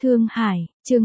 Thương Hải, chương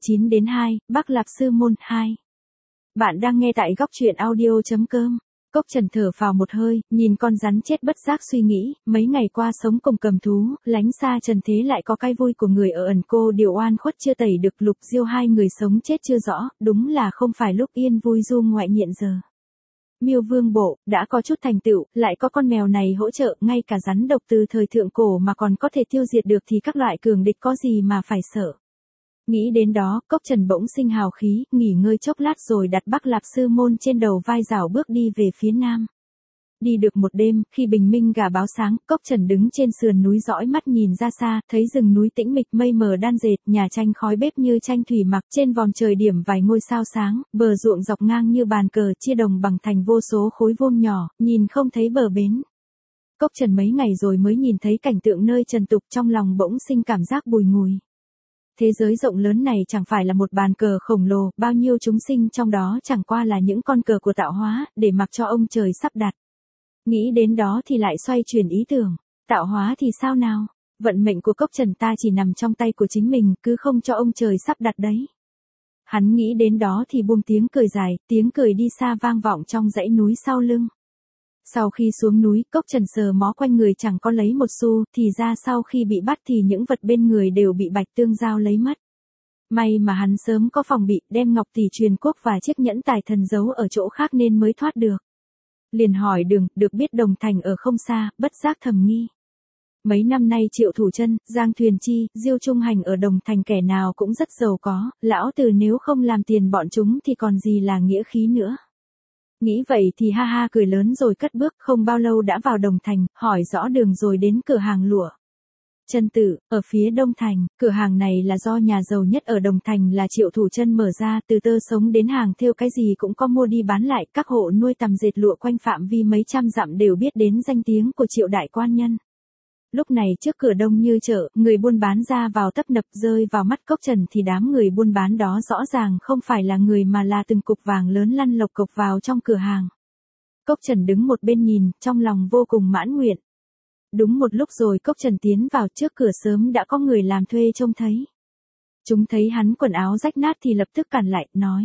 29-2, Bắc Lạp Sư Môn 2. Bạn đang nghe tại góc truyện audio.com. Cốc Trần thở phào một hơi, nhìn con rắn chết bất giác suy nghĩ, mấy ngày qua sống cùng cầm thú, lánh xa trần thế lại có cái vui của người ở ẩn cô điều oan khuất chưa tẩy được Lục Diêu hai người sống chết chưa rõ, đúng là không phải lúc yên vui du ngoại hiện giờ. Miêu Vương Bộ, đã có chút thành tựu, lại có con mèo này hỗ trợ, ngay cả rắn độc từ thời thượng cổ mà còn có thể tiêu diệt được thì các loại cường địch có gì mà phải sợ. Nghĩ đến đó, Cốc Trần bỗng sinh hào khí, nghỉ ngơi chốc lát rồi đặt Bắc Lạp Sư Môn trên đầu vai rảo bước đi về phía nam. Đi được một đêm, khi bình minh gà báo sáng, Cốc Trần đứng trên sườn núi dõi mắt nhìn ra xa, thấy rừng núi tĩnh mịch mây mờ đan dệt, nhà tranh khói bếp như tranh thủy mặc, trên vòm trời điểm vài ngôi sao sáng, bờ ruộng dọc ngang như bàn cờ chia đồng bằng thành vô số khối vuông nhỏ, nhìn không thấy bờ bến. Cốc Trần mấy ngày rồi mới nhìn thấy cảnh tượng nơi trần tục, trong lòng bỗng sinh cảm giác bùi ngùi. Thế giới rộng lớn này chẳng phải là một bàn cờ khổng lồ, bao nhiêu chúng sinh trong đó chẳng qua là những con cờ của tạo hóa, để mặc cho ông trời sắp đặt. Nghĩ đến đó thì lại xoay chuyển ý tưởng, tạo hóa thì sao nào? Vận mệnh của Cốc Trần ta chỉ nằm trong tay của chính mình, cứ không cho ông trời sắp đặt đấy. Hắn nghĩ đến đó thì buông tiếng cười dài, tiếng cười đi xa vang vọng trong dãy núi sau lưng. Sau khi xuống núi, Cốc Trần sờ mó quanh người chẳng có lấy một xu, thì ra sau khi bị bắt thì những vật bên người đều bị Bạch Tương Giao lấy mất. May mà hắn sớm có phòng bị, đem ngọc tỷ truyền quốc và chiếc nhẫn tài thần giấu ở chỗ khác nên mới thoát được. Liền hỏi đường, được biết Đồng Thành ở không xa, bất giác thầm nghi. Mấy năm nay Triệu Thủ Chân, Giang Thuyền Chi, Diêu Trung Hành ở Đồng Thành kẻ nào cũng rất giàu có, lão tử nếu không làm tiền bọn chúng thì còn gì là nghĩa khí nữa. Nghĩ vậy thì ha ha cười lớn rồi cất bước, không bao lâu đã vào Đồng Thành, hỏi rõ đường rồi đến cửa hàng lụa. Chân Tử, ở phía Đông Thành, cửa hàng này là do nhà giàu nhất ở Đồng Thành là Triệu Thủ Chân mở ra, từ tơ sống đến hàng thêu cái gì cũng có mua đi bán lại, các hộ nuôi tằm dệt lụa quanh phạm vi mấy trăm dặm đều biết đến danh tiếng của Triệu đại quan nhân. Lúc này trước cửa đông như chợ, người buôn bán ra vào tấp nập, rơi vào mắt Cốc Trần thì đám người buôn bán đó rõ ràng không phải là người mà là từng cục vàng lớn lăn lộc cộc vào trong cửa hàng. Cốc Trần đứng một bên nhìn, trong lòng vô cùng mãn nguyện. Đúng một lúc rồi Cốc Trần tiến vào, trước cửa sớm đã có người làm thuê trông thấy. Chúng thấy hắn quần áo rách nát thì lập tức cản lại, nói.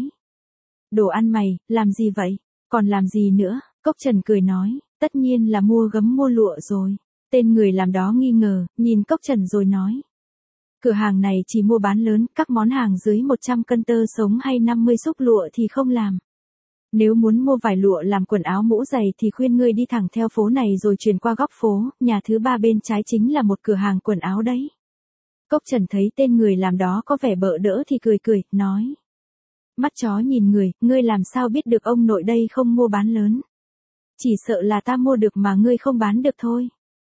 Đồ ăn mày, làm gì vậy? Còn làm gì nữa? Cốc Trần cười nói, tất nhiên là mua gấm mua lụa rồi. Tên người làm đó nghi ngờ, nhìn Cốc Trần rồi nói. Cửa hàng này chỉ mua bán lớn, các món hàng dưới 100 cân tơ sống hay 50 xúc lụa thì không làm. Nếu muốn mua vải lụa làm quần áo mũ giày thì khuyên ngươi đi thẳng theo phố này rồi chuyển qua góc phố, nhà thứ ba bên trái chính là một cửa hàng quần áo đấy. Cốc Trần thấy tên người làm đó có vẻ bợ đỡ thì cười cười, nói. Mắt chó nhìn người, ngươi làm sao biết được ông nội đây không mua bán lớn. Chỉ sợ là ta mua được mà ngươi không bán được thôi.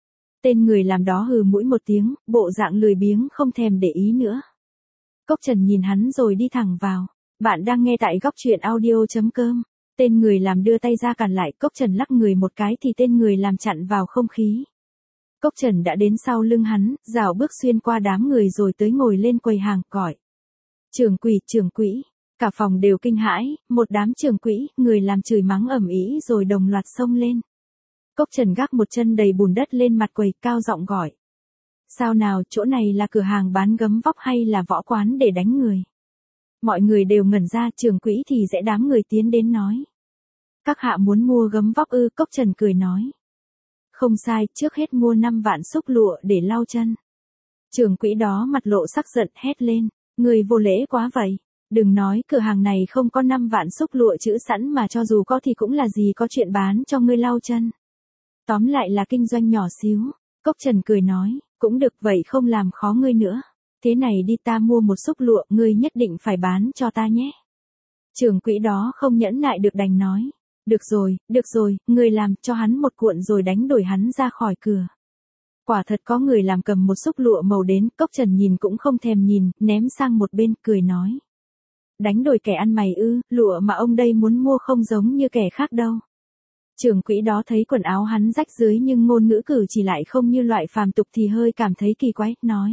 Tên người làm đó hừ mũi một tiếng, bộ dạng lười biếng không thèm để ý nữa. Cốc Trần nhìn hắn rồi đi thẳng vào. Bạn đang nghe tại góc truyện audio.com. Tên người làm đưa tay ra cản lại, Cốc Trần lắc người một cái thì tên người làm chặn vào không khí. Cốc Trần đã đến sau lưng hắn, rảo bước xuyên qua đám người rồi tới ngồi lên quầy hàng, gọi. Trưởng quỹ. Cả phòng đều kinh hãi, một đám trưởng quỹ, người làm chửi mắng ầm ĩ rồi đồng loạt xông lên. Cốc Trần gác một chân đầy bùn đất lên mặt quầy, cao giọng gọi. Sao nào, chỗ này là cửa hàng bán gấm vóc hay là võ quán để đánh người? Mọi người đều ngẩn ra, trưởng quỹ thì dễ đám người tiến đến nói. Các hạ muốn mua gấm vóc ư? Cốc Trần cười nói. Không sai, trước hết mua 5 vạn xúc lụa để lau chân. Trưởng quỹ đó mặt lộ sắc giận hét lên. Người vô lễ quá vậy. Đừng nói cửa hàng này không có 5 vạn xúc lụa chữ sẵn mà cho dù có thì cũng là gì có chuyện bán cho ngươi lau chân. Tóm lại là kinh doanh nhỏ xíu. Cốc Trần cười nói, cũng được vậy không làm khó ngươi nữa. Thế này đi, ta mua một xúc lụa, ngươi nhất định phải bán cho ta nhé. Trưởng quỹ đó không nhẫn nại được đành nói. Được rồi, ngươi làm cho hắn một cuộn rồi đánh đuổi hắn ra khỏi cửa. Quả thật có người làm cầm một xúc lụa màu đến, Cốc Trần nhìn cũng không thèm nhìn, ném sang một bên, cười nói. Đánh đuổi kẻ ăn mày ư? Lụa mà ông đây muốn mua không giống như kẻ khác đâu. Trưởng quỹ đó thấy quần áo hắn rách dưới nhưng ngôn ngữ cử chỉ lại không như loại phàm tục thì hơi cảm thấy kỳ quái, nói.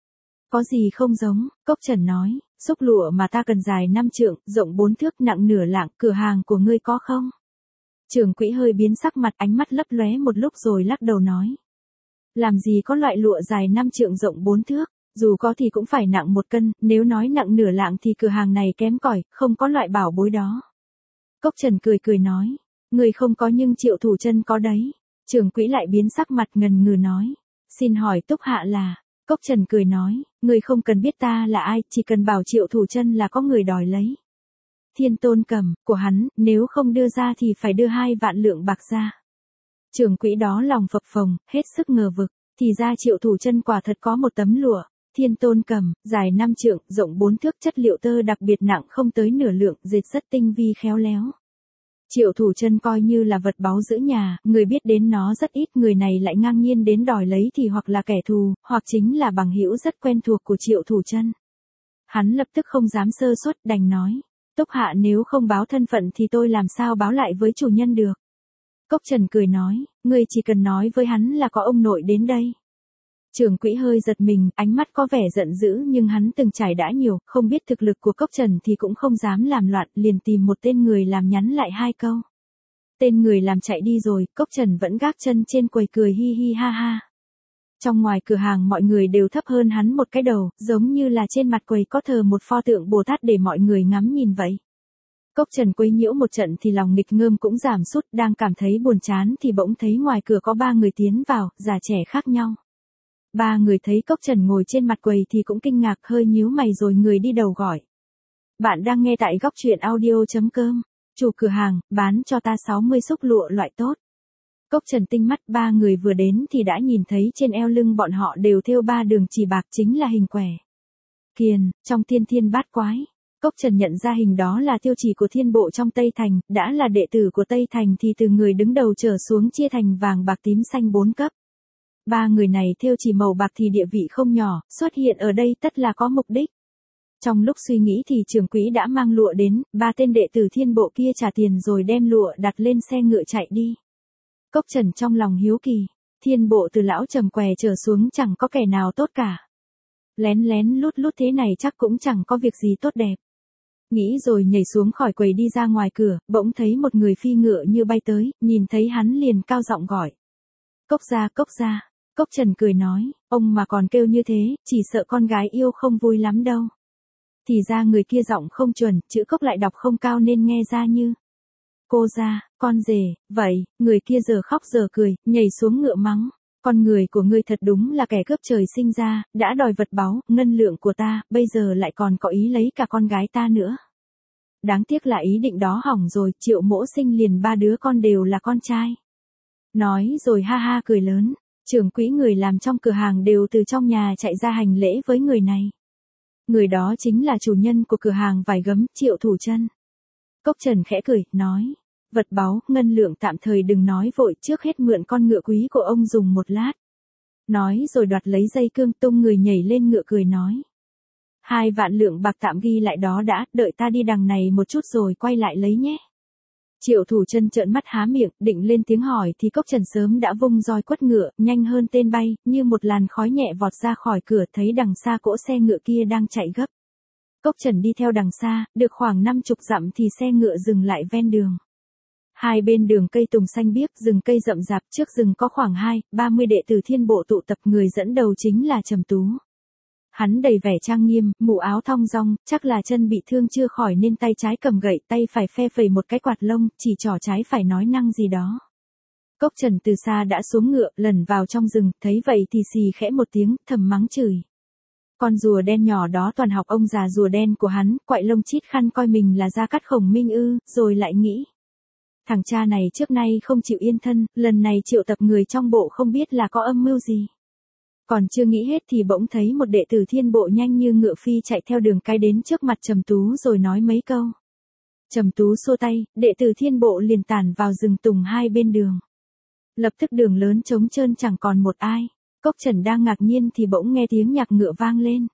Có gì không giống? Cốc Trần nói, xúc lụa mà ta cần dài 5 trượng, rộng 4 thước, nặng nửa lạng, cửa hàng của ngươi có không? Trưởng quỹ hơi biến sắc mặt, ánh mắt lấp lóe một lúc rồi lắc đầu nói. Làm gì có loại lụa dài 5 trượng rộng 4 thước, Dù có thì cũng phải nặng 1 cân, nếu nói nặng nửa lạng thì cửa hàng này kém cỏi, không có loại bảo bối đó. Cốc Trần cười cười nói, người không có nhưng Triệu Thủ Chân có đấy. Trưởng quỹ lại biến sắc mặt ngần ngừ nói, xin hỏi Túc Hạ là. Cốc Trần cười nói, người không cần biết ta là ai, chỉ cần bảo Triệu Thủ Chân là có người đòi lấy. Thiên Tôn Cầm, của hắn, nếu không đưa ra thì phải đưa 2 vạn lượng bạc ra. Trưởng quỹ đó lòng phập phồng, hết sức ngờ vực, thì ra Triệu Thủ Chân quả thật có một tấm lụa. Thiên Tôn Cầm, dài 5 trượng, rộng 4 thước, chất liệu tơ đặc biệt nặng không tới nửa lượng, dệt rất tinh vi khéo léo. Triệu Thủ Chân coi như là vật báu giữ nhà, người biết đến nó rất ít, người này lại ngang nhiên đến đòi lấy thì hoặc là kẻ thù, hoặc chính là bằng hữu rất quen thuộc của Triệu Thủ Chân. Hắn lập tức không dám sơ suất, đành nói, Túc Hạ nếu không báo thân phận thì tôi làm sao báo lại với chủ nhân được. Cốc Trần cười nói, ngươi chỉ cần nói với hắn là có ông nội đến đây. Trưởng quỹ hơi giật mình, ánh mắt có vẻ giận dữ nhưng hắn từng trải đã nhiều, không biết thực lực của Cốc Trần thì cũng không dám làm loạn, liền tìm một tên người làm nhắn lại 2 câu. Tên người làm chạy đi rồi, Cốc Trần vẫn gác chân trên quầy cười hi hi ha ha. Trong ngoài cửa hàng mọi người đều thấp hơn hắn một cái đầu, giống như là trên mặt quầy có thờ một pho tượng Bồ Tát để mọi người ngắm nhìn vậy. Cốc Trần quấy nhiễu một trận thì lòng nghịch ngợm cũng giảm sút, đang cảm thấy buồn chán thì bỗng thấy ngoài cửa có 3 người tiến vào, già trẻ khác nhau. 3 người thấy Cốc Trần ngồi trên mặt quầy thì cũng kinh ngạc, hơi nhíu mày rồi người đi đầu gọi. Bạn đang nghe tại góc truyện audio.com. Chủ cửa hàng, bán cho ta 60 xúc lụa loại tốt. Cốc Trần tinh mắt, 3 người vừa đến thì đã nhìn thấy trên eo lưng bọn họ đều thêu 3 đường chỉ bạc, chính là hình quẻ. Kiền, trong Tiên Thiên Bát Quái. Cốc Trần nhận ra hình đó là tiêu chỉ của thiên bộ trong Tây Thành, đã là đệ tử của Tây Thành thì từ người đứng đầu trở xuống chia thành vàng bạc tím xanh 4 cấp. 3 người này thêu chỉ màu bạc thì địa vị không nhỏ, xuất hiện ở đây tất là có mục đích. Trong lúc suy nghĩ thì trưởng quỹ đã mang lụa đến, 3 tên đệ tử thiên bộ kia trả tiền rồi đem lụa đặt lên xe ngựa chạy đi. Cốc Trần trong lòng hiếu kỳ, thiên bộ từ lão Trầm Què trở xuống chẳng có kẻ nào tốt cả. Lén lén lút lút thế này chắc cũng chẳng có việc gì tốt đẹp. Nghĩ rồi nhảy xuống khỏi quầy đi ra ngoài cửa, bỗng thấy một người phi ngựa như bay tới, nhìn thấy hắn liền cao giọng gọi. Cốc gia, Cốc gia. Cốc Trần cười nói, ông mà còn kêu như thế, chỉ sợ con gái yêu không vui lắm đâu. Thì ra người kia giọng không chuẩn, chữ Cốc lại đọc không cao nên nghe ra như cô gia, con rể, vậy, người kia giờ khóc giờ cười, nhảy xuống ngựa mắng. Con người của ngươi thật đúng là kẻ cướp trời sinh ra, đã đòi vật báu, ngân lượng của ta, bây giờ lại còn có ý lấy cả con gái ta nữa. Đáng tiếc là ý định đó hỏng rồi, Triệu mỗ sinh liền 3 đứa con đều là con trai. Nói rồi ha ha cười lớn, trưởng quỹ người làm trong cửa hàng đều từ trong nhà chạy ra hành lễ với người này. Người đó chính là chủ nhân của cửa hàng vải gấm, Triệu Thủ Chân. Cốc Trần khẽ cười, nói, vật báu, ngân lượng tạm thời đừng nói vội, trước hết mượn con ngựa quý của ông dùng một lát. Nói rồi đoạt lấy dây cương tung người nhảy lên ngựa cười nói. 2 vạn lượng bạc tạm ghi lại đó đã, đợi ta đi đằng này một chút rồi quay lại lấy nhé. Triệu Thủ Chân trợn mắt há miệng, định lên tiếng hỏi thì Cốc Trần sớm đã vung roi quất ngựa, nhanh hơn tên bay, như một làn khói nhẹ vọt ra khỏi cửa, thấy đằng xa cỗ xe ngựa kia đang chạy gấp. Cốc Trần đi theo đằng xa, được khoảng 50 dặm thì xe ngựa dừng lại ven đường. Hai bên đường cây tùng xanh biếc, rừng cây rậm rạp, trước rừng có khoảng 20-30 đệ tử thiên bộ tụ tập, người dẫn đầu chính là Trầm Tú. Hắn đầy vẻ trang nghiêm, mũ áo thong dong, chắc là chân bị thương chưa khỏi nên tay trái cầm gậy, tay phải phe phẩy một cái quạt lông, chỉ trỏ trái phải nói năng gì đó. Cốc Trần từ xa đã xuống ngựa, lẩn vào trong rừng, thấy vậy thì xì khẽ một tiếng, thầm mắng chửi. Con rùa đen nhỏ đó toàn học ông già rùa đen của hắn, quại lông chít khăn coi mình là Gia Cát Khổng Minh ư, rồi lại nghĩ. Thằng cha này trước nay không chịu yên thân, lần này triệu tập người trong bộ không biết là có âm mưu gì. Còn chưa nghĩ hết thì bỗng thấy một đệ tử thiên bộ nhanh như ngựa phi chạy theo đường cái đến trước mặt Trầm Tú rồi nói mấy câu. Trầm Tú xua tay, đệ tử thiên bộ liền tản vào rừng tùng hai bên đường. Lập tức đường lớn trống trơn chẳng còn một ai. Cốc Trần đang ngạc nhiên thì bỗng nghe tiếng nhạc ngựa vang lên.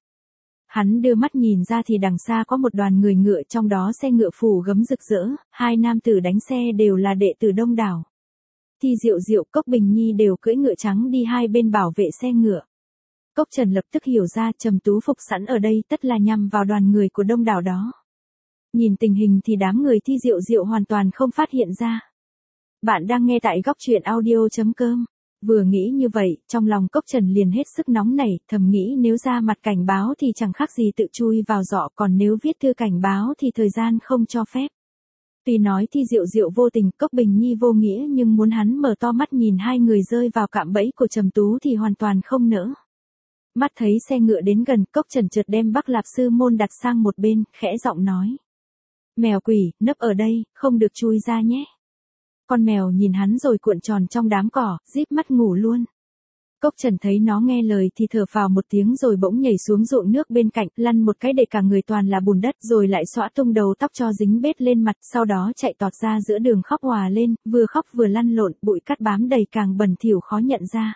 Hắn đưa mắt nhìn ra thì đằng xa có một đoàn người ngựa, trong đó xe ngựa phủ gấm rực rỡ, 2 nam tử đánh xe đều là đệ tử đông đảo. Thi Diệu Diệu, Cốc Bình Nhi đều cưỡi ngựa trắng đi hai bên bảo vệ xe ngựa. Cốc Trần lập tức hiểu ra Trầm Tú phục sẵn ở đây tất là nhằm vào đoàn người của đông đảo đó. Nhìn tình hình thì đám người Thi Diệu Diệu hoàn toàn không phát hiện ra. Bạn đang nghe tại góc truyện audio.com. Vừa nghĩ như vậy, trong lòng Cốc Trần liền hết sức nóng nảy, thầm nghĩ nếu ra mặt cảnh báo thì chẳng khác gì tự chui vào giỏ, còn nếu viết thư cảnh báo thì thời gian không cho phép. Tuy nói Thi Diệu Diệu vô tình, Cốc Bình Nhi vô nghĩa, nhưng muốn hắn mở to mắt nhìn hai người rơi vào cạm bẫy của Trầm Tú thì hoàn toàn không nỡ. Mắt thấy xe ngựa đến gần, Cốc Trần chợt đem Bắc Lạp Sư Môn đặt sang một bên, khẽ giọng nói. Mèo quỷ, nấp ở đây, không được chui ra nhé. Con mèo nhìn hắn rồi cuộn tròn trong đám cỏ, díp mắt ngủ luôn. Cốc Trần thấy nó nghe lời thì thở phào một tiếng rồi bỗng nhảy xuống ruộng nước bên cạnh, lăn một cái để cả người toàn là bùn đất, rồi lại xõa tung đầu tóc cho dính bết lên mặt, sau đó chạy tọt ra giữa đường khóc òa lên, vừa khóc vừa lăn lộn, bụi cát bám đầy càng bẩn thỉu khó nhận ra.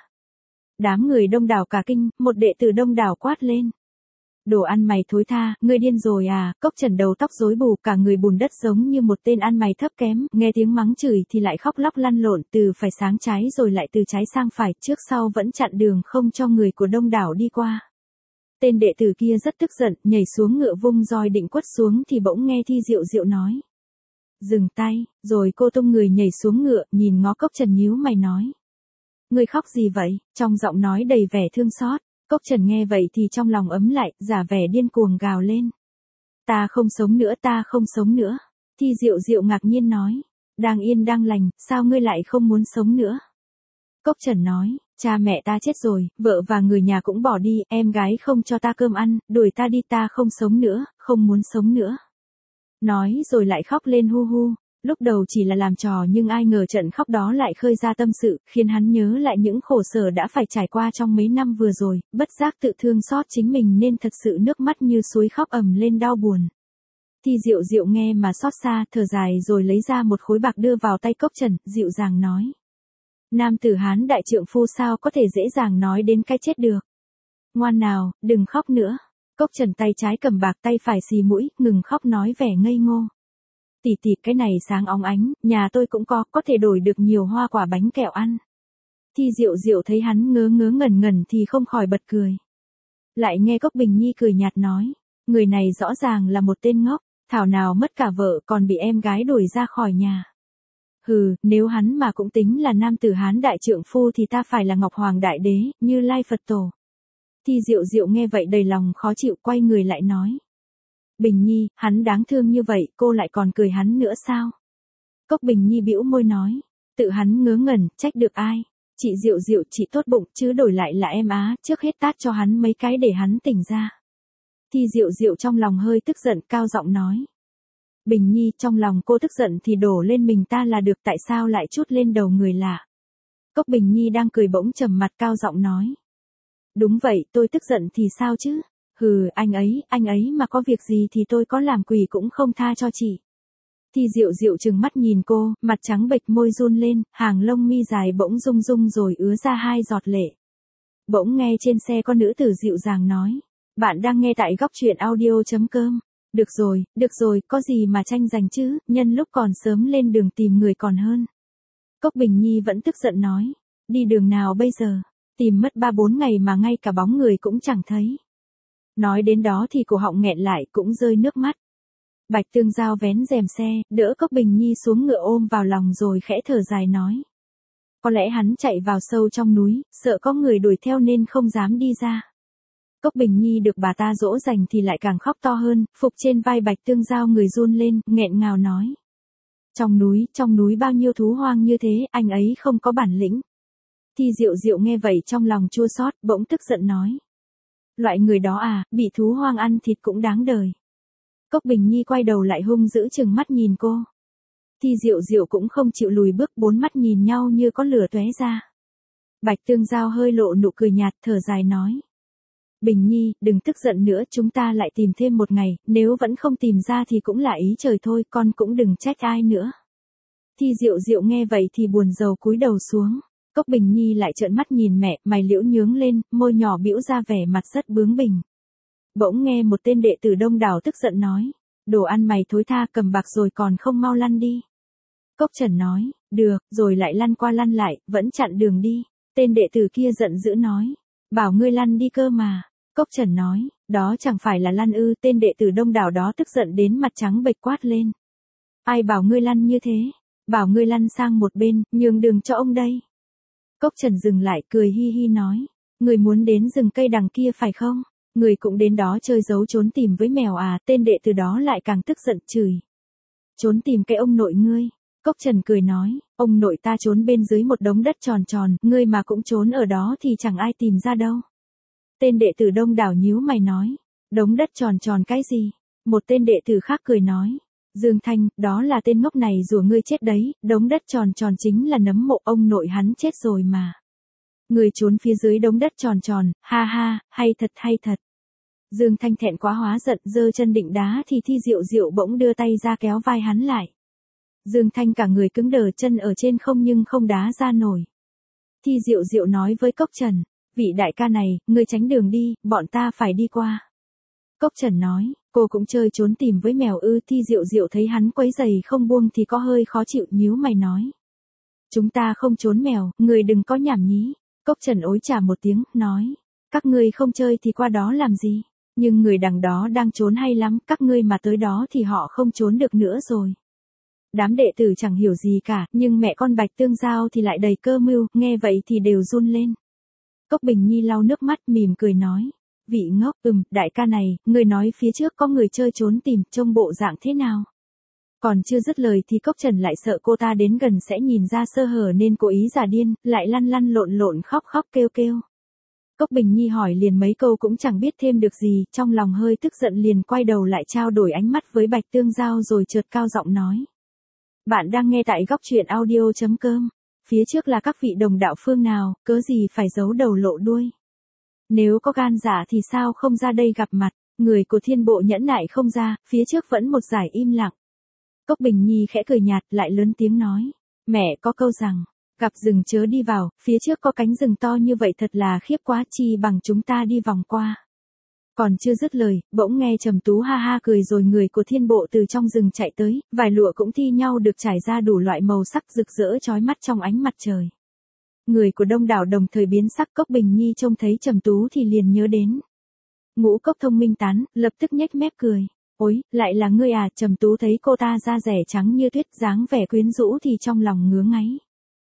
Đám người đông đảo cả kinh, một đệ tử đông đảo quát lên. Đồ ăn mày thối tha, ngươi điên rồi à? Cốc Trần đầu tóc rối bù, cả người bùn đất giống như một tên ăn mày thấp kém, nghe tiếng mắng chửi thì lại khóc lóc lăn lộn, từ phải sáng trái rồi lại từ trái sang phải, trước sau vẫn chặn đường không cho người của đông đảo đi qua. Tên đệ tử kia rất tức giận, nhảy xuống ngựa vung roi định quất xuống thì bỗng nghe Thi Diệu Diệu nói. Dừng tay, rồi cô tung người nhảy xuống ngựa, nhìn ngó Cốc Trần nhíu mày nói. Ngươi khóc gì vậy? Trong giọng nói đầy vẻ thương xót. Cốc Trần nghe vậy thì trong lòng ấm lại, giả vẻ điên cuồng gào lên. Ta không sống nữa, ta không sống nữa. Thi Diệu Diệu ngạc nhiên nói. Đang yên đang lành, sao ngươi lại không muốn sống nữa? Cốc Trần nói, cha mẹ ta chết rồi, vợ và người nhà cũng bỏ đi, em gái không cho ta cơm ăn, đuổi ta đi, ta không sống nữa, không muốn sống nữa. Nói rồi lại khóc lên hu hu. Lúc đầu chỉ là làm trò nhưng ai ngờ trận khóc đó lại khơi ra tâm sự, khiến hắn nhớ lại những khổ sở đã phải trải qua trong mấy năm vừa rồi, bất giác tự thương xót chính mình nên thật sự nước mắt như suối khóc ầm lên đau buồn. Thi Diệu Diệu nghe mà xót xa, thở dài rồi lấy ra một khối bạc đưa vào tay Cốc Trần, dịu dàng nói. Nam tử Hán đại trượng phu sao có thể dễ dàng nói đến cái chết được. Ngoan nào, đừng khóc nữa. Cốc Trần tay trái cầm bạc tay phải xì mũi, ngừng khóc nói vẻ ngây ngô. Tỷ, cái này sáng óng ánh, nhà tôi cũng có thể đổi được nhiều hoa quả bánh kẹo ăn. Thi Diệu Diệu thấy hắn ngớ ngẩn ngẩn thì không khỏi bật cười. Lại nghe Cốc Bình Nhi cười nhạt nói, người này rõ ràng là một tên ngốc, thảo nào mất cả vợ còn bị em gái đuổi ra khỏi nhà. Hừ, nếu hắn mà cũng tính là nam tử Hán đại trượng phu thì ta phải là Ngọc Hoàng Đại Đế, Như Lai Phật Tổ. Thi Diệu Diệu nghe vậy đầy lòng khó chịu, quay người lại nói. Bình Nhi, hắn đáng thương như vậy, cô lại còn cười hắn nữa sao? Cốc Bình Nhi bĩu môi nói, tự hắn ngớ ngẩn, trách được ai? Chị Diệu Diệu, chị tốt bụng, chứ đổi lại là em á, trước hết tát cho hắn mấy cái để hắn tỉnh ra. Thi Diệu Diệu trong lòng hơi tức giận, cao giọng nói. Bình Nhi, trong lòng cô tức giận thì đổ lên mình ta là được, tại sao lại trút lên đầu người lạ? Cốc Bình Nhi đang cười bỗng trầm mặt cao giọng nói. Đúng vậy, tôi tức giận thì sao chứ? Hừ, anh ấy mà có việc gì thì tôi có làm quỷ cũng không tha cho chị. Thi Diệu Diệu trừng mắt nhìn cô, mặt trắng bệch môi run lên, hàng lông mi dài bỗng rung rung rồi ứa ra 2 giọt lệ. Bỗng nghe trên xe con nữ tử dịu dàng nói. Bạn đang nghe tại góc truyện audio.com. Được rồi, có gì mà tranh giành chứ, nhân lúc còn sớm lên đường tìm người còn hơn. Cốc Bình Nhi vẫn tức giận nói. Đi đường nào bây giờ? Tìm mất 3-4 ngày mà ngay cả bóng người cũng chẳng thấy. Nói đến đó thì cổ họng nghẹn lại cũng rơi nước mắt. Bạch Tương Giao vén rèm xe, đỡ Cốc Bình Nhi xuống ngựa ôm vào lòng rồi khẽ thở dài nói. Có lẽ hắn chạy vào sâu trong núi, sợ có người đuổi theo nên không dám đi ra. Cốc Bình Nhi được bà ta dỗ dành thì lại càng khóc to hơn, phục trên vai Bạch Tương Giao người run lên, nghẹn ngào nói. Trong núi bao nhiêu thú hoang như thế, anh ấy không có bản lĩnh. Thi Diệu Diệu nghe vậy trong lòng chua xót, bỗng tức giận nói. Loại người đó à, bị thú hoang ăn thịt cũng đáng đời. Cốc Bình Nhi quay đầu lại hung dữ chừng mắt nhìn cô. Thi Diệu Diệu cũng không chịu lùi bước, 4 mắt nhìn nhau như có lửa tóe ra. Bạch Tương Giao hơi lộ nụ cười nhạt, thở dài nói. Bình Nhi, đừng tức giận nữa, chúng ta lại tìm thêm một ngày, nếu vẫn không tìm ra thì cũng là ý trời thôi, con cũng đừng trách ai nữa. Thi Diệu Diệu nghe vậy thì buồn rầu cúi đầu xuống. Cốc Bình Nhi lại trợn mắt nhìn mẹ, mày liễu nhướng lên, môi nhỏ bĩu ra vẻ mặt rất bướng bỉnh. Bỗng nghe một tên đệ tử đông đảo tức giận nói. Đồ ăn mày thối tha, cầm bạc rồi còn không mau lăn đi. Cốc Trần nói, được, rồi lại lăn qua lăn lại, vẫn chặn đường đi. Tên đệ tử kia giận dữ nói. Bảo ngươi lăn đi cơ mà. Cốc Trần nói, đó chẳng phải là lăn ư? Tên đệ tử đông đảo đó tức giận đến mặt trắng bệch quát lên. Ai bảo ngươi lăn như thế? Bảo ngươi lăn sang một bên, nhường đường cho ông đây. Cốc Trần dừng lại cười hi hi nói. Người muốn đến rừng cây đằng kia phải không? Người cũng đến đó chơi giấu trốn tìm với mèo à? Tên đệ tử đó lại càng tức giận chửi. Trốn tìm cái ông nội ngươi. Cốc Trần cười nói, ông nội ta trốn bên dưới một đống đất tròn tròn, ngươi mà cũng trốn ở đó thì chẳng ai tìm ra đâu. Tên đệ tử đông đảo nhíu mày nói, đống đất tròn tròn cái gì? Một tên đệ tử khác cười nói, Dương Thanh, đó là tên ngốc này rủa ngươi chết đấy, đống đất tròn tròn chính là nấm mộ ông nội hắn chết rồi mà. Người trốn phía dưới đống đất tròn tròn, ha ha, hay thật hay thật. Dương Thanh thẹn quá hóa giận, giơ chân định đá thì Thi Diệu Diệu bỗng đưa tay ra kéo vai hắn lại. Dương Thanh cả người cứng đờ, chân ở trên không nhưng không đá ra nổi. Thi Diệu Diệu nói với Cốc Trần, vị đại ca này, ngươi tránh đường đi, bọn ta phải đi qua. Cốc Trần nói, cô cũng chơi trốn tìm với mèo ư? Thi Diệu Diệu thấy hắn quấy giày không buông thì có hơi khó chịu, nhíu mày nói. Chúng ta không trốn mèo, người đừng có nhảm nhí. Cốc Trần ối chà một tiếng, nói, các ngươi không chơi thì qua đó làm gì? Nhưng người đằng đó đang trốn hay lắm, các ngươi mà tới đó thì họ không trốn được nữa rồi. Đám đệ tử chẳng hiểu gì cả, nhưng mẹ con Bạch Tương Giao thì lại đầy cơ mưu, nghe vậy thì đều run lên. Cốc Bình Nhi lau nước mắt mỉm cười nói, vị ngốc, đại ca này, người nói phía trước có người chơi trốn tìm, trông bộ dạng thế nào? Còn chưa dứt lời thì Cốc Trần lại sợ cô ta đến gần sẽ nhìn ra sơ hở nên cố ý giả điên, lại lăn lăn lộn lộn khóc khóc kêu kêu. Cốc Bình Nhi hỏi liền mấy câu cũng chẳng biết thêm được gì, trong lòng hơi tức giận liền quay đầu lại trao đổi ánh mắt với Bạch Tương Giao rồi chợt cao giọng nói. Bạn đang nghe tại góc truyện audio.com. Phía trước là các vị đồng đạo phương nào, cớ gì phải giấu đầu lộ đuôi. Nếu có gan dạ thì sao không ra đây gặp mặt, người của Thiên Bộ nhẫn nại không ra, phía trước vẫn một giải im lặng. Cốc Bình Nhi khẽ cười nhạt lại lớn tiếng nói, mẹ có câu rằng, gặp rừng chớ đi vào, phía trước có cánh rừng to như vậy thật là khiếp quá, chi bằng chúng ta đi vòng qua. Còn chưa dứt lời, bỗng nghe Trầm Tú ha ha cười rồi người của Thiên Bộ từ trong rừng chạy tới, vài lụa cũng thi nhau được trải ra đủ loại màu sắc rực rỡ chói mắt trong ánh mặt trời. Người của đông đảo đồng thời biến sắc. Cốc Bình Nhi trông thấy Trầm Tú thì liền nhớ đến. Ngũ Cốc thông minh tán, lập tức nhếch mép cười. Ôi, lại là ngươi à? Trầm Tú thấy cô ta da rẻ trắng như tuyết, dáng vẻ quyến rũ thì trong lòng ngứa ngáy.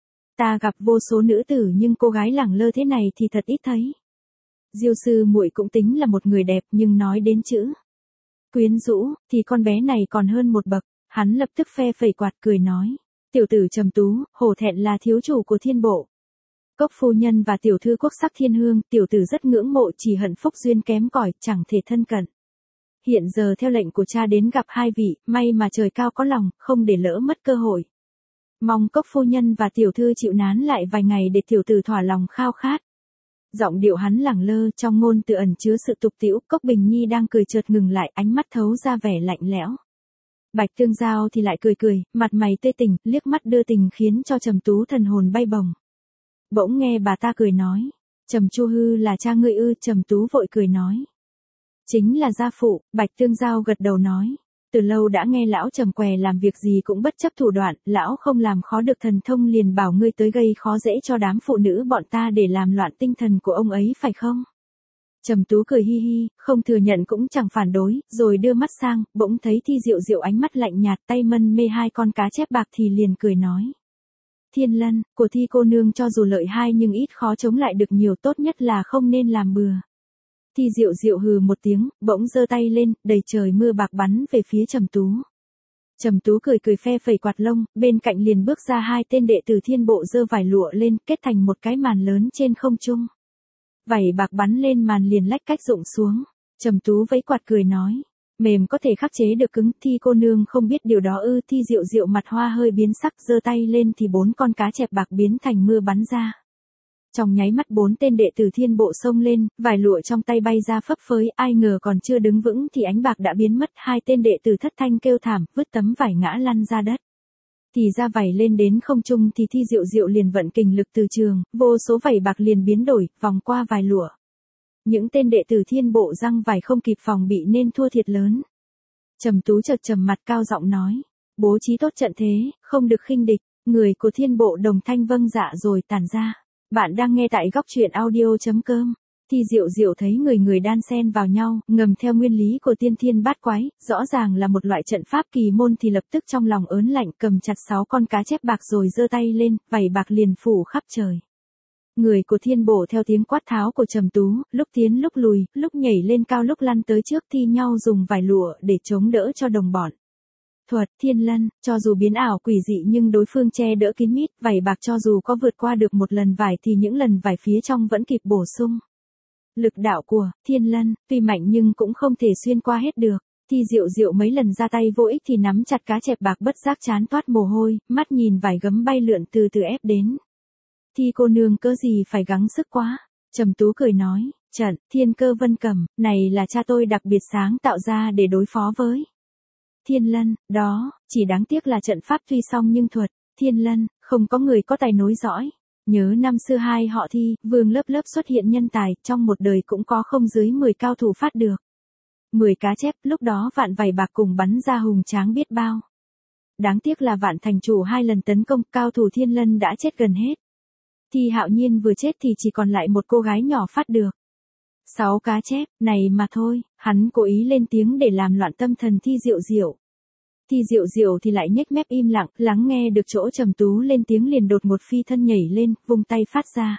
Ta gặp vô số nữ tử nhưng cô gái lẳng lơ thế này thì thật ít thấy. Diêu sư muội cũng tính là một người đẹp nhưng nói đến chữ quyến rũ thì con bé này còn hơn một bậc. Hắn lập tức phe phẩy quạt cười nói, tiểu tử Trầm Tú, hổ thẹn là thiếu chủ của Thiên Bộ. Cốc phu nhân và tiểu thư Quốc Sắc Thiên Hương, tiểu tử rất ngưỡng mộ, chỉ hận phúc duyên kém cỏi, chẳng thể thân cận. Hiện giờ theo lệnh của cha đến gặp hai vị, may mà trời cao có lòng, không để lỡ mất cơ hội. Mong Cốc phu nhân và tiểu thư chịu nán lại vài ngày để tiểu tử thỏa lòng khao khát. Giọng điệu hắn lẳng lơ, trong ngôn từ ẩn chứa sự tục tĩu. Cốc Bình Nhi đang cười chợt ngừng lại, ánh mắt thấu ra vẻ lạnh lẽo. Bạch Tương Giao thì lại cười cười, mặt mày tươi tỉnh, liếc mắt đưa tình khiến cho Trầm Tú thần hồn bay bổng. Bỗng nghe bà ta cười nói, Trầm Chu Hư là cha ngươi ư? Trầm Tú vội cười nói, chính là gia phụ. Bạch Tương Giao gật đầu nói, từ lâu đã nghe lão Trầm què làm việc gì cũng bất chấp thủ đoạn, lão không làm khó được thần thông liền bảo ngươi tới gây khó dễ cho đám phụ nữ bọn ta để làm loạn tinh thần của ông ấy phải không? Trầm Tú cười hi hi, không thừa nhận cũng chẳng phản đối, rồi đưa mắt sang, bỗng thấy Thi Diệu Diệu ánh mắt lạnh nhạt, tay mân mê hai con cá chép bạc thì liền cười nói. Thiên Lân, của Thi cô nương cho dù lợi hai nhưng ít khó chống lại được nhiều, tốt nhất là không nên làm bừa. Thi Diệu Diệu hừ một tiếng, bỗng giơ tay lên, đầy trời mưa bạc bắn về phía Trầm Tú. Trầm Tú cười cười phe phẩy quạt lông, bên cạnh liền bước ra hai tên đệ tử Thiên Bộ giơ vải lụa lên, kết thành một cái màn lớn trên không trung. Vảy bạc bắn lên màn liền lách cách rụng xuống. Trầm Tú vẫy quạt cười nói, mềm có thể khắc chế được cứng, Thi cô nương không biết điều đó ư? Thi Diệu Diệu mặt hoa hơi biến sắc, giơ tay lên thì 4 con cá chẹp bạc biến thành mưa bắn ra. Trong nháy mắt 4 tên đệ tử Thiên Bộ xông lên, vài lụa trong tay bay ra phấp phới, ai ngờ còn chưa đứng vững thì ánh bạc đã biến mất, hai tên đệ tử thất thanh kêu thảm, vứt tấm vải ngã lăn ra đất. Thì ra vảy lên đến không trung thì Thi Diệu Diệu liền vận kình lực từ trường, vô số vảy bạc liền biến đổi, vòng qua vài lụa. Những tên đệ tử Thiên Bộ răng vải không kịp phòng bị nên thua thiệt lớn. Trầm Tú chợt trầm mặt cao giọng nói, bố trí tốt trận thế, không được khinh địch. Người của Thiên Bộ đồng thanh vâng dạ rồi tản ra. Bạn đang nghe tại góc truyện audio.com. Thi Diệu Diệu thấy người đan xen vào nhau, ngầm theo nguyên lý của tiên thiên bát quái, rõ ràng là một loại trận pháp kỳ môn thì lập tức trong lòng ớn lạnh, cầm chặt 6 con cá chép bạc rồi giơ tay lên, vảy bạc liền phủ khắp trời. Người của Thiên bổ theo tiếng quát tháo của Trầm Tú, lúc tiến lúc lùi, lúc nhảy lên cao lúc lăn tới trước thi nhau dùng vải lụa để chống đỡ cho đồng bọn. Thuật Thiên Lân, cho dù biến ảo quỷ dị nhưng đối phương che đỡ kín mít, vải bạc cho dù có vượt qua được một lần vải thì những lần vải phía trong vẫn kịp bổ sung. Lực đạo của Thiên Lân, tuy mạnh nhưng cũng không thể xuyên qua hết được. Thi Diệu Diệu mấy lần ra tay vô ích thì nắm chặt cá chẹp bạc bất giác chán toát mồ hôi, mắt nhìn vải gấm bay lượn từ từ ép đến. Thi cô nương cớ gì phải gắng sức quá. Trầm Tú cười nói, trận Thiên Cơ Vân Cầm, này là cha tôi đặc biệt sáng tạo ra để đối phó với Thiên Lân, đó, chỉ đáng tiếc là trận pháp tuy xong nhưng thuật Thiên Lân, không có người có tài nối dõi. Nhớ năm xưa hai họ Thi, Vương lớp lớp xuất hiện nhân tài, trong một đời cũng có không dưới 10 cao thủ phát được. 10 cá chép, lúc đó vạn vảy bạc cùng bắn ra hùng tráng biết bao. Đáng tiếc là vạn thành chủ 2 lần tấn công, cao thủ Thiên Lân đã chết gần hết. Thi Hạo Nhiên vừa chết thì chỉ còn lại một cô gái nhỏ phát được. 6 cá chép, này mà thôi, hắn cố ý lên tiếng để làm loạn tâm thần Thi Diệu Diệu. Thi Diệu Diệu thì lại nhếch mép im lặng, lắng nghe được chỗ Trầm Tú lên tiếng liền đột một phi thân nhảy lên, vung tay phát ra.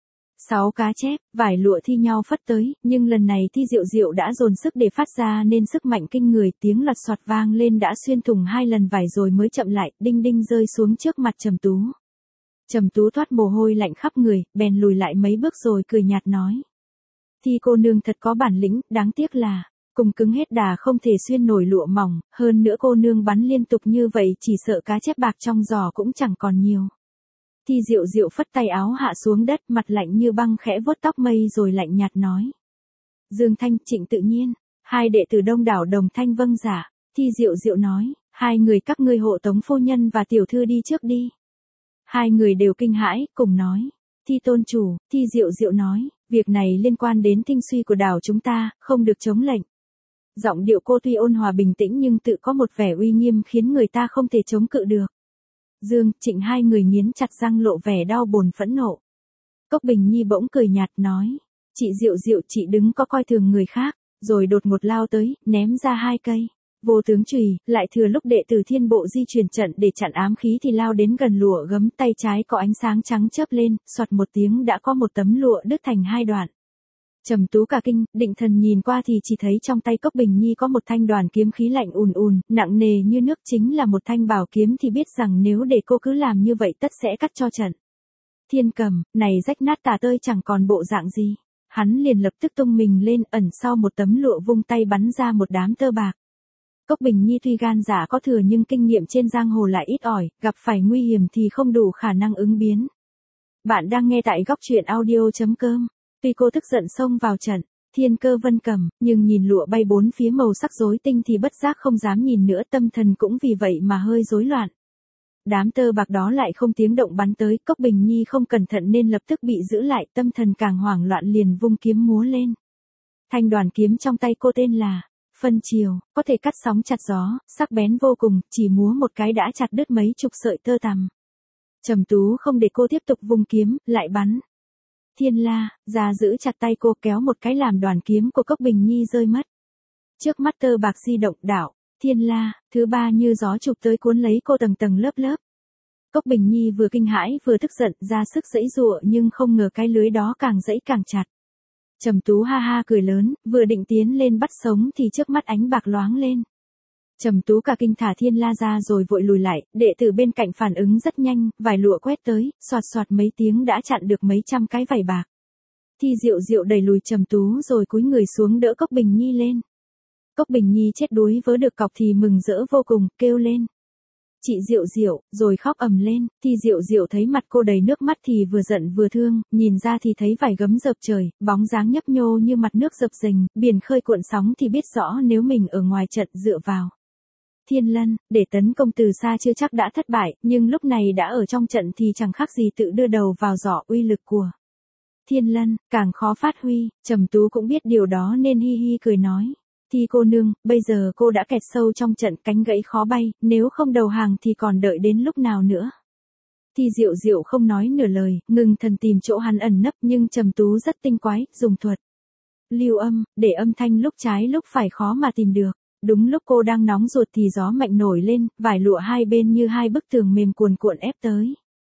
6 cá chép, vải lụa thi nhau phất tới, nhưng lần này Thi Diệu Diệu đã dồn sức để phát ra nên sức mạnh kinh người, tiếng loạt soạt vang lên đã xuyên thủng 2 lần vải rồi mới chậm lại, đinh đinh rơi xuống trước mặt Trầm Tú. Trầm Tú thoát mồ hôi lạnh khắp người, bèn lùi lại mấy bước rồi cười nhạt nói. Thi cô nương thật có bản lĩnh, đáng tiếc là cùng cứng hết đà không thể xuyên nổi lụa mỏng, hơn nữa cô nương bắn liên tục như vậy chỉ sợ cá chép bạc trong giò cũng chẳng còn nhiều. Thi Diệu Diệu phất tay áo hạ xuống đất, mặt lạnh như băng khẽ vuốt tóc mây rồi lạnh nhạt nói. Dương Thanh, Trịnh Tự Nhiên, 2 đệ tử đông đảo đồng thanh vâng giả. Thi Diệu Diệu nói, 2 người các ngươi hộ tống phu nhân và tiểu thư đi trước đi. 2 người đều kinh hãi, cùng nói. Thi tôn chủ, Thi Diệu Diệu nói, việc này liên quan đến thinh suy của đảo chúng ta, không được chống lệnh. Giọng điệu cô tuy ôn hòa bình tĩnh nhưng tự có một vẻ uy nghiêm khiến người ta không thể chống cự được. Dương, Trịnh 2 người nghiến chặt răng lộ vẻ đau buồn phẫn nộ. Cốc Bình Nhi bỗng cười nhạt nói, chị Diệu Diệu chị đứng có coi thường người khác, rồi đột ngột lao tới, ném ra 2 cây. Vô tướng chùy, lại thừa lúc đệ tử Thiên bộ di chuyển trận để chặn ám khí thì lao đến gần lụa gấm, tay trái có ánh sáng trắng chớp lên, xoạt một tiếng đã có một tấm lụa đứt thành 2 đoạn. Trầm Tú cả kinh, định thần nhìn qua thì chỉ thấy trong tay Cốc Bình Nhi có một thanh đoàn kiếm khí lạnh ùn ùn, nặng nề như nước, chính là một thanh bảo kiếm, thì biết rằng nếu để cô cứ làm như vậy tất sẽ cắt cho trận. Thiên Cầm, này rách nát tả tơi chẳng còn bộ dạng gì. Hắn liền lập tức tung mình lên, ẩn sau một tấm lụa vung tay bắn ra một đám tơ bạc. Cốc Bình Nhi tuy gan dạ có thừa nhưng kinh nghiệm trên giang hồ lại ít ỏi, gặp phải nguy hiểm thì không đủ khả năng ứng biến. Bạn đang nghe tại góc truyện audio.com. Tuy cô tức giận xông vào trận, Thiên Cơ Vân Cầm, nhưng nhìn lụa bay bốn phía màu sắc rối tinh thì bất giác không dám nhìn nữa, tâm thần cũng vì vậy mà hơi rối loạn. Đám tơ bạc đó lại không tiếng động bắn tới, Cốc Bình Nhi không cẩn thận nên lập tức bị giữ lại, tâm thần càng hoảng loạn liền vung kiếm múa lên. Thanh đoàn kiếm trong tay cô tên là Phân Chiều, có thể cắt sóng chặt gió, sắc bén vô cùng, chỉ múa một cái đã chặt đứt mấy chục sợi tơ tằm. Trầm Tú không để cô tiếp tục vung kiếm, lại bắn. Thiên La, ra giữ chặt tay cô, kéo một cái làm đoàn kiếm của Cốc Bình Nhi rơi mất. Trước mắt tơ bạc di động, đảo, Thiên La, thứ 3 như gió chụp tới cuốn lấy cô tầng tầng lớp lớp. Cốc Bình Nhi vừa kinh hãi vừa tức giận, ra sức giãy giụa nhưng không ngờ cái lưới đó càng giãy càng chặt. Trầm Tú ha ha cười lớn, vừa định tiến lên bắt sống thì trước mắt ánh bạc loáng lên. Trầm Tú cả kinh thả Thiên La ra rồi vội lùi lại, đệ tử bên cạnh phản ứng rất nhanh, vài lụa quét tới, xoạt xoạt mấy tiếng đã chặn được mấy trăm cái vải bạc. Thi Diệu Diệu đẩy lùi Trầm Tú rồi cúi người xuống đỡ Cốc Bình Nhi lên. Cốc Bình Nhi chết đuối vớ được cọc thì mừng rỡ vô cùng, kêu lên. Chị Diệu Diệu, rồi khóc ầm lên. Thi Diệu Diệu thấy mặt cô đầy nước mắt thì vừa giận vừa thương, nhìn ra thì thấy vải gấm rợp trời, bóng dáng nhấp nhô như mặt nước dập dềnh, biển khơi cuộn sóng thì biết rõ nếu mình ở ngoài trận dựa vào Thiên Lân, để tấn công từ xa chưa chắc đã thất bại, nhưng lúc này đã ở trong trận thì chẳng khác gì tự đưa đầu vào giỏ, uy lực của Thiên Lân càng khó phát huy. Trầm Tú cũng biết điều đó nên hi hi cười nói. Thi cô nương, bây giờ cô đã kẹt sâu trong trận, cánh gãy khó bay, nếu không đầu hàng thì còn đợi đến lúc nào nữa. Thi Diệu Diệu không nói nửa lời, ngừng thần tìm chỗ hắn ẩn nấp, nhưng Trầm Tú rất tinh quái, dùng thuật lưu âm, để âm thanh lúc trái lúc phải khó mà tìm được. Đúng lúc cô đang nóng ruột thì gió mạnh nổi lên, vải lụa hai bên như hai bức tường mềm cuồn cuộn ép tới.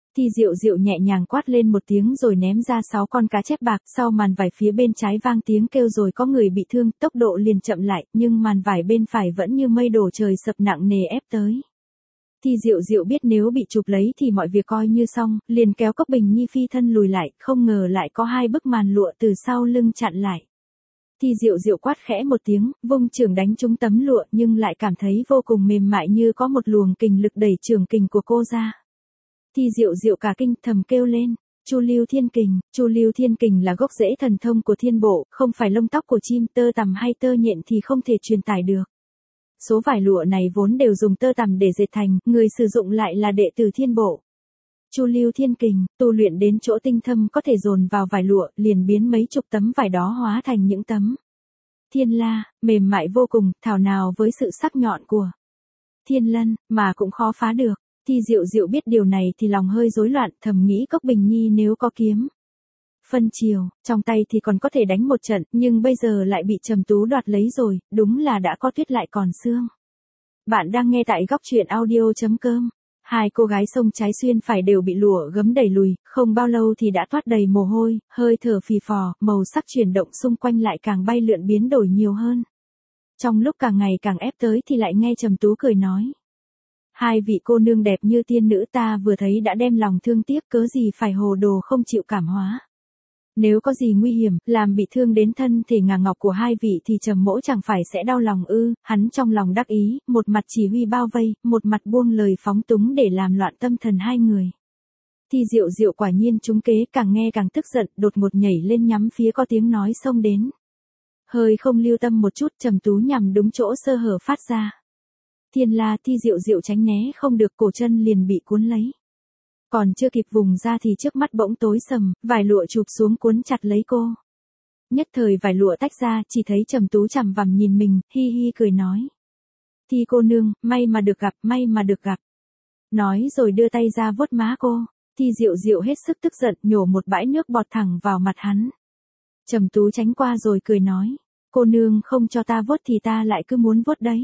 Thi Diệu Diệu nhẹ nhàng quát lên một tiếng rồi ném ra 6 con cá chép bạc, sau màn vải phía bên trái vang tiếng kêu rồi có người bị thương, tốc độ liền chậm lại, nhưng màn vải bên phải vẫn như mây đổ trời sập nặng nề ép tới. Thi Diệu Diệu biết nếu bị chụp lấy thì mọi việc coi như xong, liền kéo Cốc Bình Nhi phi thân lùi lại, không ngờ lại có 2 bức màn lụa từ sau lưng chặn lại. Thi Diệu Diệu quát khẽ một tiếng, vung chưởng đánh trúng tấm lụa nhưng lại cảm thấy vô cùng mềm mại như có một luồng kình lực đẩy chưởng kình của cô ra. Thi Diệu Diệu cả kinh thầm kêu lên, Chu Lưu Thiên Kình. Chu Lưu Thiên Kình là gốc rễ thần thông của thiên bộ, không phải lông tóc của chim, tơ tằm hay tơ nhện thì không thể truyền tải được. Số vải lụa này vốn đều dùng tơ tằm để dệt thành, người sử dụng lại là đệ tử thiên bộ. Chu Lưu Thiên Kình, tu luyện đến chỗ tinh thâm có thể dồn vào vải lụa, liền biến mấy chục tấm vải đó hóa thành những tấm thiên la, mềm mại vô cùng, thảo nào với sự sắc nhọn của thiên lân, mà cũng khó phá được. Thi Diệu Diệu biết điều này thì lòng hơi rối loạn, thầm nghĩ Cốc Bình Nhi nếu có kiếm phân chiều, trong tay thì còn có thể đánh một trận, nhưng bây giờ lại bị Trầm Tú đoạt lấy rồi, đúng là đã có tuyết lại còn xương. Bạn đang nghe tại góc truyện audio.com. 2 cô gái sông trái xuyên phải đều bị lụa gấm đẩy lùi, không bao lâu thì đã toát đầy mồ hôi, hơi thở phì phò, màu sắc chuyển động xung quanh lại càng bay lượn biến đổi nhiều hơn. Trong lúc càng ngày càng ép tới thì lại nghe Trầm Tú cười nói. 2 vị cô nương đẹp như tiên nữ ta vừa thấy đã đem lòng thương tiếc, cớ gì phải hồ đồ không chịu cảm hóa. Nếu có gì nguy hiểm, làm bị thương đến thân thể ngà ngọc của 2 vị thì Trầm mỗ chẳng phải sẽ đau lòng ư? Hắn trong lòng đắc ý, một mặt chỉ huy bao vây, một mặt buông lời phóng túng để làm loạn tâm thần 2 người. Thi Diệu Diệu quả nhiên trúng kế, càng nghe càng tức giận, đột ngột nhảy lên nhắm phía có tiếng nói xông đến. Hơi không lưu tâm một chút, Trầm Tú nhằm đúng chỗ sơ hở phát ra. Thiên la. Thi Diệu Diệu tránh né không được, cổ chân liền bị cuốn lấy. Còn chưa kịp vùng ra thì trước mắt bỗng tối sầm, vải lụa chụp xuống cuốn chặt lấy cô. Nhất thời vải lụa tách ra, chỉ thấy Trầm Tú chằm vằm nhìn mình, hi hi cười nói. Thi cô nương, may mà được gặp, may mà được gặp. Nói rồi đưa tay ra vuốt má cô. Thi Diệu Diệu hết sức tức giận, nhổ một bãi nước bọt thẳng vào mặt hắn. Trầm Tú tránh qua rồi cười nói. Cô nương không cho ta vuốt thì ta lại cứ muốn vuốt đấy.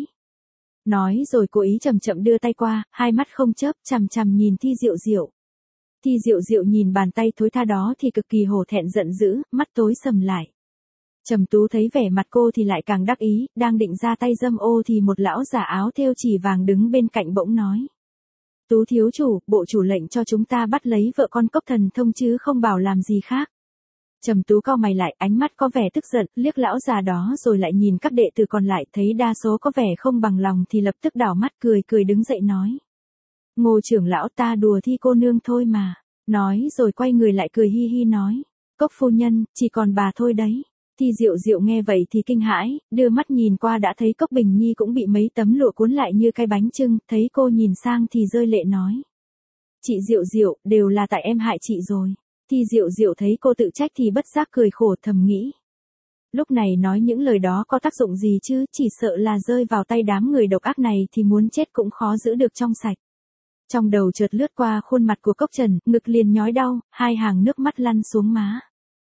Nói rồi cố ý chậm chậm đưa tay qua, 2 mắt không chớp, chằm chằm nhìn Thi Diệu Diệu. Thi Diệu Diệu nhìn bàn tay thối tha đó thì cực kỳ hổ thẹn giận dữ, mắt tối sầm lại. Trầm Tú thấy vẻ mặt cô thì lại càng đắc ý, đang định ra tay dâm ô thì một lão giả áo thêu chỉ vàng đứng bên cạnh bỗng nói. Tú thiếu chủ, bộ chủ lệnh cho chúng ta bắt lấy vợ con Cốc Thần Thông chứ không bảo làm gì khác. Trầm Tú cau mày lại, ánh mắt có vẻ tức giận, liếc lão già đó rồi lại nhìn các đệ tử còn lại, thấy đa số có vẻ không bằng lòng thì lập tức đảo mắt cười cười đứng dậy nói. Ngô trưởng lão, ta đùa Thi cô nương thôi mà. Nói rồi quay người lại cười hi hi nói. Cốc phu nhân, chỉ còn bà thôi đấy. Thi Diệu Diệu nghe vậy thì kinh hãi, đưa mắt nhìn qua đã thấy Cốc Bình Nhi cũng bị mấy tấm lụa cuốn lại như cái bánh chưng, thấy cô nhìn sang thì rơi lệ nói. Chị Diệu Diệu, đều là tại em hại chị rồi. Thi Diệu Diệu thấy cô tự trách thì bất giác cười khổ thầm nghĩ. Lúc này nói những lời đó có tác dụng gì chứ, chỉ sợ là rơi vào tay đám người độc ác này thì muốn chết cũng khó giữ được trong sạch. Trong đầu chợt lướt qua khuôn mặt của Cốc Trần, ngực liền nhói đau, 2 hàng nước mắt lăn xuống má.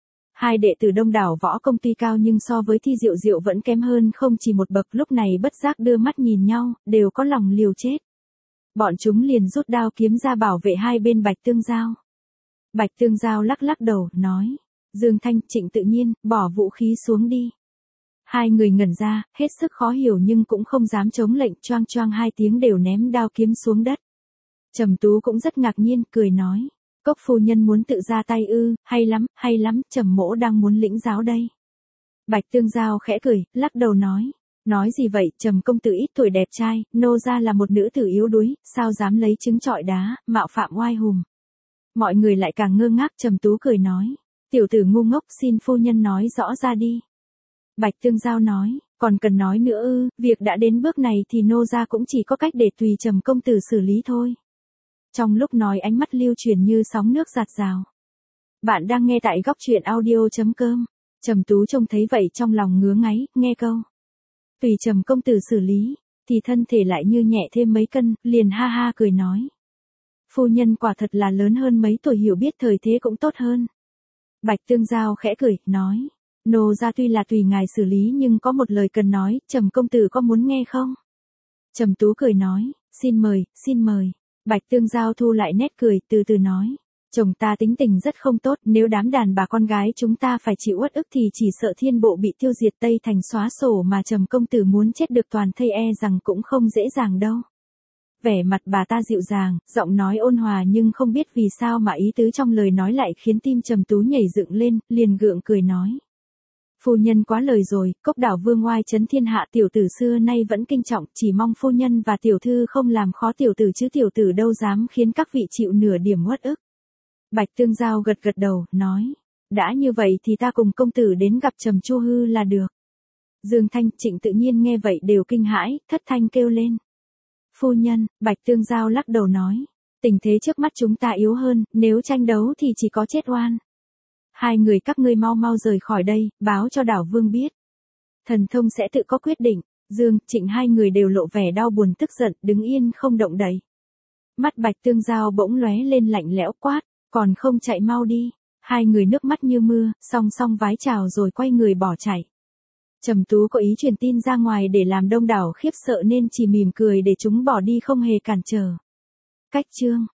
2 đệ tử đông đảo võ công tuy cao nhưng so với Thi Diệu Diệu vẫn kém hơn không chỉ một bậc, lúc này bất giác đưa mắt nhìn nhau, đều có lòng liều chết. Bọn chúng liền rút đao kiếm ra bảo vệ 2 bên Bạch Tương Giao. Bạch Tương Giao lắc lắc đầu, nói. Dương Thanh, Trịnh Tự Nhiên, bỏ vũ khí xuống đi. 2 người ngẩn ra, hết sức khó hiểu nhưng cũng không dám chống lệnh, choang choang 2 tiếng đều ném đao kiếm xuống đất. Trầm Tú cũng rất ngạc nhiên, cười nói. Cốc phu nhân muốn tự ra tay ư, hay lắm, Trầm mỗ đang muốn lĩnh giáo đây. Bạch Tương Giao khẽ cười, lắc đầu nói. Nói gì vậy, Trầm công tử ít tuổi đẹp trai, nô gia là một nữ tử yếu đuối, sao dám lấy trứng trọi đá, mạo phạm oai hùng. Mọi người lại càng ngơ ngác, Trầm Tú cười nói. Tiểu tử ngu ngốc, xin phu nhân nói rõ ra đi. Bạch Tương Giao nói, còn cần nói nữa ư, việc đã đến bước này thì nô gia cũng chỉ có cách để tùy Trầm công tử xử lý thôi. Trong lúc nói ánh mắt lưu chuyển như sóng nước giạt rào. Bạn đang nghe tại góc truyện audio.com. Trầm Tú trông thấy vậy trong lòng ngứa ngáy, nghe câu. Tùy Trầm công tử xử lý, thì thân thể lại như nhẹ thêm mấy cân, liền ha ha cười nói. Phu nhân quả thật là lớn hơn mấy tuổi, hiểu biết thời thế cũng tốt hơn. Bạch Tương Giao khẽ cười, nói. Nô gia tuy là tùy ngài xử lý nhưng có một lời cần nói, Trầm công tử có muốn nghe không? Trầm Tú cười nói, xin mời, xin mời. Bạch Tương Giao thu lại nét cười, từ từ nói. Chồng ta tính tình rất không tốt, nếu đám đàn bà con gái chúng ta phải chịu uất ức thì chỉ sợ thiên bộ bị tiêu diệt Tây Thành xóa sổ mà Trầm công tử muốn chết được toàn thây rằng cũng không dễ dàng đâu. Vẻ mặt bà ta dịu dàng, giọng nói ôn hòa nhưng không biết vì sao mà ý tứ trong lời nói lại khiến tim Trầm Tú nhảy dựng lên, liền gượng cười nói. Phu nhân quá lời rồi, Cốc Đảo vương oai trấn thiên hạ, tiểu tử xưa nay vẫn kinh trọng, chỉ mong phu nhân và tiểu thư không làm khó tiểu tử chứ tiểu tử đâu dám khiến các vị chịu nửa điểm uất ức. Bạch Tương Giao gật gật đầu, nói. Đã như vậy thì ta cùng công tử đến gặp Trầm Chu Hư là được. Dương Thanh, Trịnh tự nhiên nghe vậy đều kinh hãi, thất thanh kêu lên. Phu nhân, Bạch Tương Giao lắc đầu nói. Tình thế trước mắt chúng ta yếu hơn, nếu tranh đấu thì chỉ có chết oan. Hai người các ngươi mau mau rời khỏi đây, báo cho đảo vương biết. Thần thông sẽ tự có quyết định. Dương, Trịnh hai người đều lộ vẻ đau buồn tức giận, đứng yên không động đậy. Mắt Bạch Tương Giao bỗng lóe lên lạnh lẽo quát, còn không chạy mau đi. Hai người nước mắt như mưa, song song vái chào rồi quay người bỏ chạy. Trầm Tú có ý truyền tin ra ngoài để làm đông đảo khiếp sợ nên chỉ mỉm cười để chúng bỏ đi không hề cản trở. Cách chương